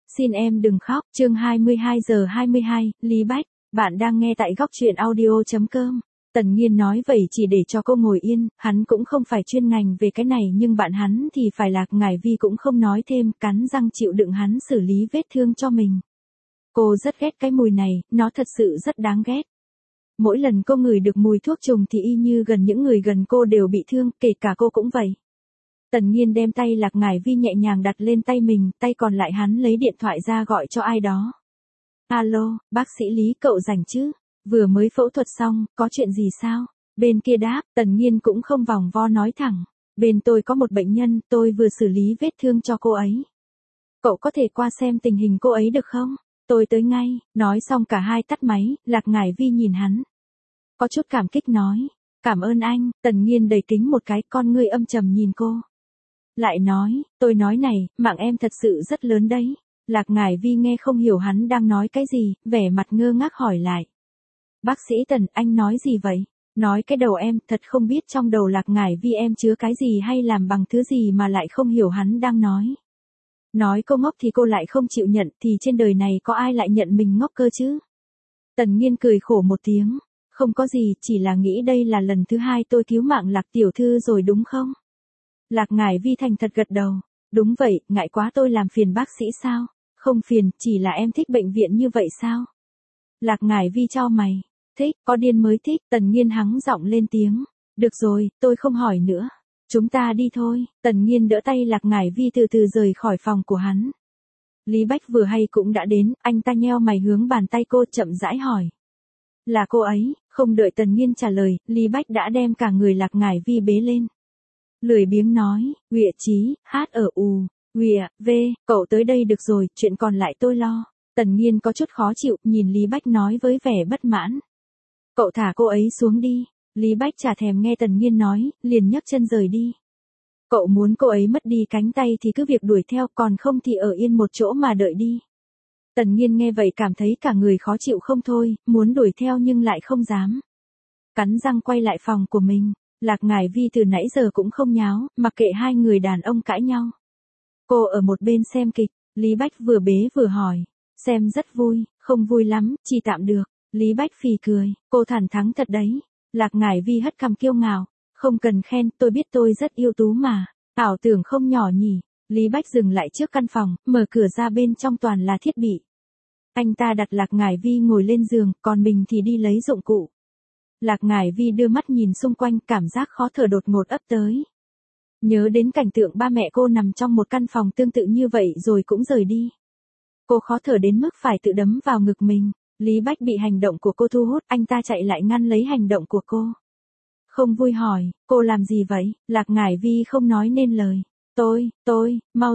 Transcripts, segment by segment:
Xin em đừng khóc, chương 22:22, Lý Bách, bạn đang nghe tại góc truyện audio.com. Tần Nghiên nói vậy chỉ để cho cô ngồi yên, hắn cũng không phải chuyên ngành về cái này nhưng bạn hắn thì phải Lạc Ngải Vi cũng không nói thêm, cắn răng chịu đựng hắn xử lý vết thương cho mình. Cô rất ghét cái mùi này, nó thật sự rất đáng ghét. Mỗi lần cô ngửi được mùi thuốc trùng thì y như gần những người gần cô đều bị thương, kể cả cô cũng vậy. Tần Nghiên đem tay Lạc Ngải Vi nhẹ nhàng đặt lên tay mình, tay còn lại hắn lấy điện thoại ra gọi cho ai đó. Alo, bác sĩ Lý cậu rảnh chứ? Vừa mới phẫu thuật xong, có chuyện gì sao? Bên kia đáp, Tần Nghiên cũng không vòng vo nói thẳng. Bên tôi có một bệnh nhân, tôi vừa xử lý vết thương cho cô ấy. Cậu có thể qua xem tình hình cô ấy được không? Tôi tới ngay, nói xong cả hai tắt máy, Lạc Ngải Vi nhìn hắn. Có chút cảm kích nói, cảm ơn anh, Tần Nghiên đầy kính một cái, con ngươi âm trầm nhìn cô. Lại nói, tôi nói này, mạng em thật sự rất lớn đấy. Lạc Ngải Vi nghe không hiểu hắn đang nói cái gì, vẻ mặt ngơ ngác hỏi lại. Bác sĩ Tần, anh nói gì vậy? Nói cái đầu em, thật không biết trong đầu Lạc Ngải Vi em chứa cái gì hay làm bằng thứ gì mà lại không hiểu hắn đang nói. Nói cô ngốc thì cô lại không chịu nhận, thì trên đời này có ai lại nhận mình ngốc cơ chứ? Tần Nghiên cười khổ một tiếng, không có gì, chỉ là nghĩ đây là lần thứ hai tôi cứu mạng Lạc tiểu thư rồi đúng không? Lạc Ngải Vi thành thật gật đầu, đúng vậy, ngại quá tôi làm phiền bác sĩ sao? Không phiền, chỉ là em thích bệnh viện như vậy sao? Lạc Ngải Vi chau mày, thích, có điên mới thích, Tần Nghiên hắng giọng lên tiếng, được rồi, tôi không hỏi nữa, chúng ta đi thôi, Tần Nghiên đỡ tay Lạc Ngải Vi từ từ rời khỏi phòng của hắn. Lý Bách vừa hay cũng đã đến, anh ta nheo mày hướng bàn tay cô chậm rãi hỏi. Là cô ấy, không đợi Tần Nghiên trả lời, Lý Bách đã đem cả người Lạc Ngải Vi bế lên. Lười biếng nói, Uya Chí, HU, Uya, V, cậu tới đây được rồi, chuyện còn lại tôi lo. Tần Nghiên có chút khó chịu, nhìn Lý Bách nói với vẻ bất mãn. Cậu thả cô ấy xuống đi. Lý Bách chả thèm nghe Tần Nghiên nói, liền nhấc chân rời đi. Cậu muốn cô ấy mất đi cánh tay thì cứ việc đuổi theo, còn không thì ở yên một chỗ mà đợi đi. Tần Nghiên nghe vậy cảm thấy cả người khó chịu không thôi, muốn đuổi theo nhưng lại không dám. Cắn răng quay lại phòng của mình. Lạc Ngải Vi từ nãy giờ cũng không nháo, mặc kệ hai người đàn ông cãi nhau. Cô ở một bên xem kịch, Lý Bách vừa bế vừa hỏi. Xem rất vui, không vui lắm, chỉ tạm được. Lý Bách phì cười, cô thẳng thắn thật đấy. Lạc Ngải Vi hất cằm kiêu ngạo, không cần khen, tôi biết tôi rất ưu tú mà. Ảo tưởng không nhỏ nhỉ. Lý Bách dừng lại trước căn phòng, mở cửa ra bên trong toàn là thiết bị. Anh ta đặt Lạc Ngải Vi ngồi lên giường, còn mình thì đi lấy dụng cụ. Lạc Ngải Vi đưa mắt nhìn xung quanh, cảm giác khó thở đột ngột ập tới. Nhớ đến cảnh tượng ba mẹ cô nằm trong một căn phòng tương tự như vậy rồi cũng rời đi. Cô khó thở đến mức phải tự đấm vào ngực mình. Lý Bách bị hành động của cô thu hút, anh ta chạy lại ngăn lấy hành động của cô. Không vui hỏi, cô làm gì vậy? Lạc Ngải Vi không nói nên lời. Tôi, mau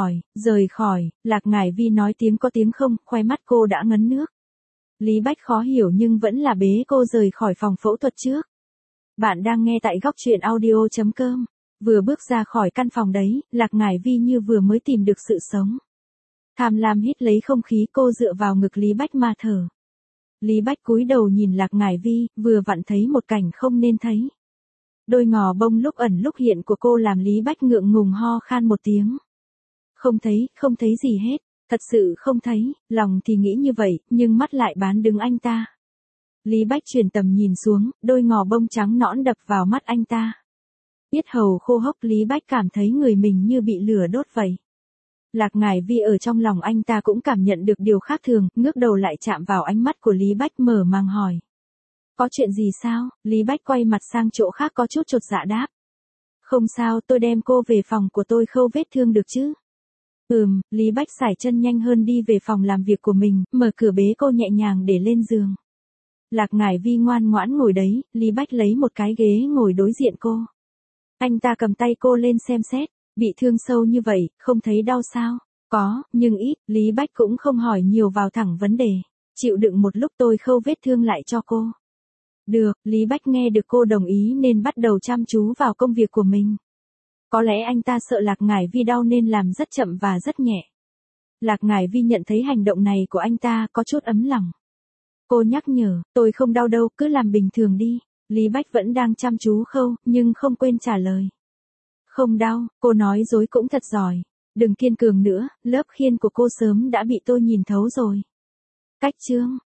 rời khỏi, Lạc Ngải Vi nói tiếng có tiếng không, khoe mắt cô đã ngấn nước. Lý Bách khó hiểu nhưng vẫn là bế cô rời khỏi phòng phẫu thuật trước. Bạn đang nghe tại góc truyện audio.com. Vừa bước ra khỏi căn phòng đấy, Lạc Ngải Vi như vừa mới tìm được sự sống. Tham lam hít lấy không khí, cô dựa vào ngực Lý Bách mà thở. Lý Bách cúi đầu nhìn Lạc Ngải Vi, vừa vặn thấy một cảnh không nên thấy. Đôi ngò bông lúc ẩn lúc hiện của cô làm Lý Bách ngượng ngùng ho khan một tiếng. Không thấy gì hết, thật sự không thấy, lòng thì nghĩ như vậy, nhưng mắt lại bán đứng anh ta. Lý Bách chuyển tầm nhìn xuống, đôi ngò bông trắng nõn đập vào mắt anh ta. Yết hầu khô hốc, Lý Bách cảm thấy người mình như bị lửa đốt vậy. Lạc Ngải Vi ở trong lòng anh ta cũng cảm nhận được điều khác thường, ngước đầu lại chạm vào ánh mắt của Lý Bách mở màng hỏi. Có chuyện gì sao? Lý Bách quay mặt sang chỗ khác có chút chột dạ đáp. Không sao, tôi đem cô về phòng của tôi khâu vết thương được chứ? Lý Bách sải chân nhanh hơn đi về phòng làm việc của mình, mở cửa bế cô nhẹ nhàng để lên giường. Lạc Ngải Vi ngoan ngoãn ngồi đấy, Lý Bách lấy một cái ghế ngồi đối diện cô. Anh ta cầm tay cô lên xem xét, bị thương sâu như vậy, không thấy đau sao? Có, nhưng ít, Lý Bách cũng không hỏi nhiều vào thẳng vấn đề. Chịu đựng một lúc tôi khâu vết thương lại cho cô. Được, Lý Bách nghe được cô đồng ý nên bắt đầu chăm chú vào công việc của mình. Có lẽ anh ta sợ Lạc Ngải Vi đau nên làm rất chậm và rất nhẹ. Lạc Ngải Vi nhận thấy hành động này của anh ta có chút ấm lòng. Cô nhắc nhở, tôi không đau đâu, cứ làm bình thường đi. Lý Bách vẫn đang chăm chú khâu, nhưng không quên trả lời. Không đau, cô nói dối cũng thật giỏi. Đừng kiên cường nữa, lớp khiên của cô sớm đã bị tôi nhìn thấu rồi. Cách chương